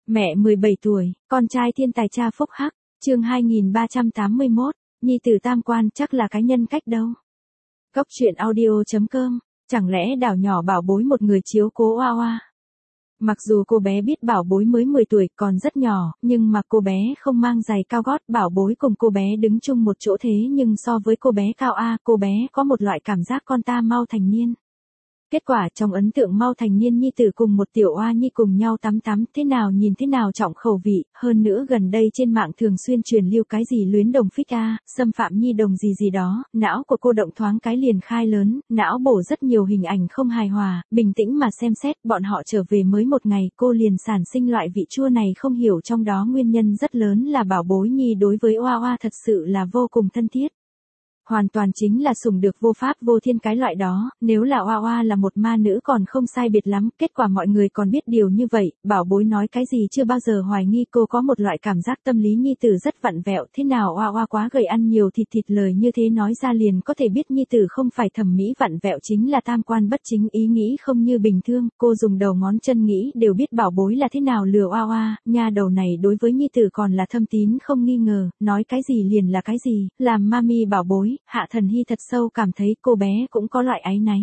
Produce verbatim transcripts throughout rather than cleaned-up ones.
Mẹ mười bảy tuổi, con trai thiên tài cha phúc hắc, chương hai nghìn ba trăm tám mươi mốt, nhi tử tam quan chắc là cái nhân cách đâu. Góc truyện audio.com, chẳng lẽ đảo nhỏ bảo bối một người chiếu cố oa oa. Mặc dù cô bé biết bảo bối mới mười tuổi còn rất nhỏ, nhưng mà cô bé không mang giày cao gót, bảo bối cùng cô bé đứng chung một chỗ thế nhưng so với cô bé cao A, cô bé có một loại cảm giác con ta mau thành niên. Kết quả trong ấn tượng mau thành niên nhi tử cùng một tiểu oa nhi cùng nhau tắm tắm thế nào nhìn thế nào trọng khẩu vị, hơn nữa gần đây trên mạng thường xuyên truyền lưu cái gì luyến đồng phích A, xâm phạm nhi đồng gì gì đó, não của cô động thoáng cái liền khai lớn, não bổ rất nhiều hình ảnh không hài hòa, bình tĩnh mà xem xét bọn họ trở về mới một ngày cô liền sản sinh loại vị chua này không hiểu trong đó nguyên nhân rất lớn là bảo bối nhi đối với oa oa thật sự là vô cùng thân thiết. Hoàn toàn chính là sủng được vô pháp vô thiên cái loại đó, nếu là oa oa là một ma nữ còn không sai biệt lắm, kết quả mọi người còn biết điều như vậy, bảo bối nói cái gì chưa bao giờ hoài nghi cô có một loại cảm giác tâm lý nhi tử rất vặn vẹo, thế nào oa oa quá gầy ăn nhiều thịt thịt lời như thế nói ra liền có thể biết nhi tử không phải thẩm mỹ vặn vẹo chính là tam quan bất chính ý nghĩ không như bình thường, cô dùng đầu ngón chân nghĩ đều biết bảo bối là thế nào lừa oa oa, nha đầu này đối với nhi tử còn là thâm tín không nghi ngờ, nói cái gì liền là cái gì, làm mami bảo bối. Hạ Thần Hy thật sâu cảm thấy cô bé cũng có loại áy náy.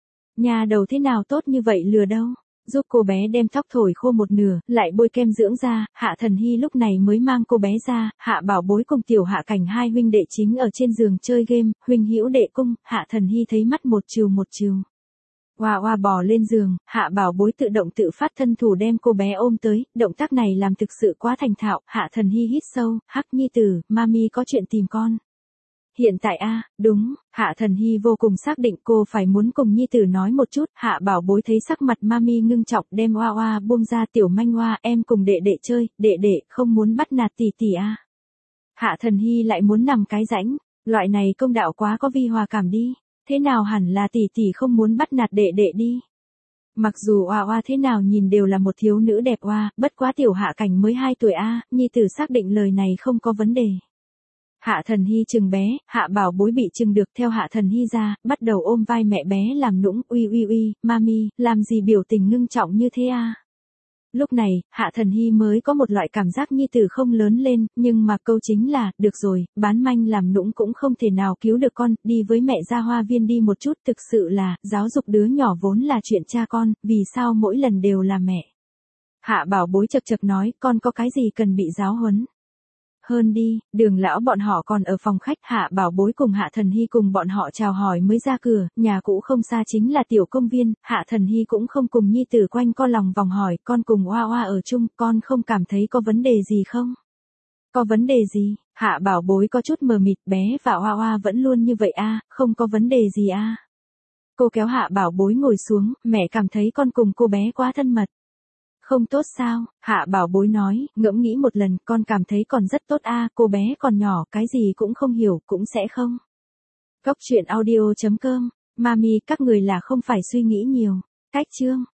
Nhà đầu thế nào tốt như vậy lừa đâu. Giúp cô bé đem tóc thổi khô một nửa, lại bôi kem dưỡng da, Hạ Thần Hy lúc này mới mang cô bé ra, Hạ Bảo Bối cùng Tiểu Hạ Cảnh hai huynh đệ chính ở trên giường chơi game, huynh hữu đệ cung, Hạ Thần Hy thấy mắt một chiều một chiều. Oa oa bò lên giường, Hạ Bảo Bối tự động tự phát thân thủ đem cô bé ôm tới, động tác này làm thực sự quá thành thạo, Hạ Thần Hy hít sâu, hắc nhi tử, mami có chuyện tìm con. Hiện tại a, đúng, Hạ Thần Hy vô cùng xác định cô phải muốn cùng nhi tử nói một chút, Hạ Bảo Bối thấy sắc mặt mami ngưng trọng đem oa oa buông ra tiểu manh oa, em cùng đệ đệ chơi, đệ đệ không muốn bắt nạt tỷ tỷ a. Hạ Thần Hy lại muốn nằm cái rãnh, loại này công đạo quá có vi hòa cảm đi, thế nào hẳn là tỷ tỷ không muốn bắt nạt đệ đệ đi. Mặc dù oa oa thế nào nhìn đều là một thiếu nữ đẹp oa, bất quá Tiểu Hạ Cảnh mới hai tuổi a, nhi tử xác định lời này không có vấn đề. Hạ Thần Hy chừng bé, Hạ Bảo Bối bị chừng được theo Hạ Thần Hy ra, bắt đầu ôm vai mẹ bé làm nũng, uy uy uy, mami, làm gì biểu tình ngưng trọng như thế à? Lúc này, Hạ Thần Hy mới có một loại cảm giác nhi tử không lớn lên, nhưng mà câu chính là, được rồi, bán manh làm nũng cũng không thể nào cứu được con, đi với mẹ ra hoa viên đi một chút, thực sự là, giáo dục đứa nhỏ vốn là chuyện cha con, vì sao mỗi lần đều là mẹ? Hạ Bảo Bối chật chật nói, con có cái gì cần bị giáo huấn? Hơn đi, Đường lão bọn họ còn ở phòng khách, Hạ Bảo Bối cùng Hạ Thần Hy cùng bọn họ chào hỏi mới ra cửa, nhà cũ không xa chính là tiểu công viên, Hạ Thần Hy cũng không cùng nhi tử quanh co lòng vòng hỏi, con cùng oa oa ở chung, con không cảm thấy có vấn đề gì không? Có vấn đề gì? Hạ Bảo Bối có chút mờ mịt, bé và oa oa vẫn luôn như vậy a, không có vấn đề gì a. Cô kéo Hạ Bảo Bối ngồi xuống, mẹ cảm thấy con cùng cô bé quá thân mật. Không tốt sao, Hạ Bảo Bối nói, ngẫm nghĩ một lần, con cảm thấy còn rất tốt a, cô bé còn nhỏ, cái gì cũng không hiểu, cũng sẽ không. Góc truyện audio.com, mami, các người là không phải suy nghĩ nhiều. Cách chương.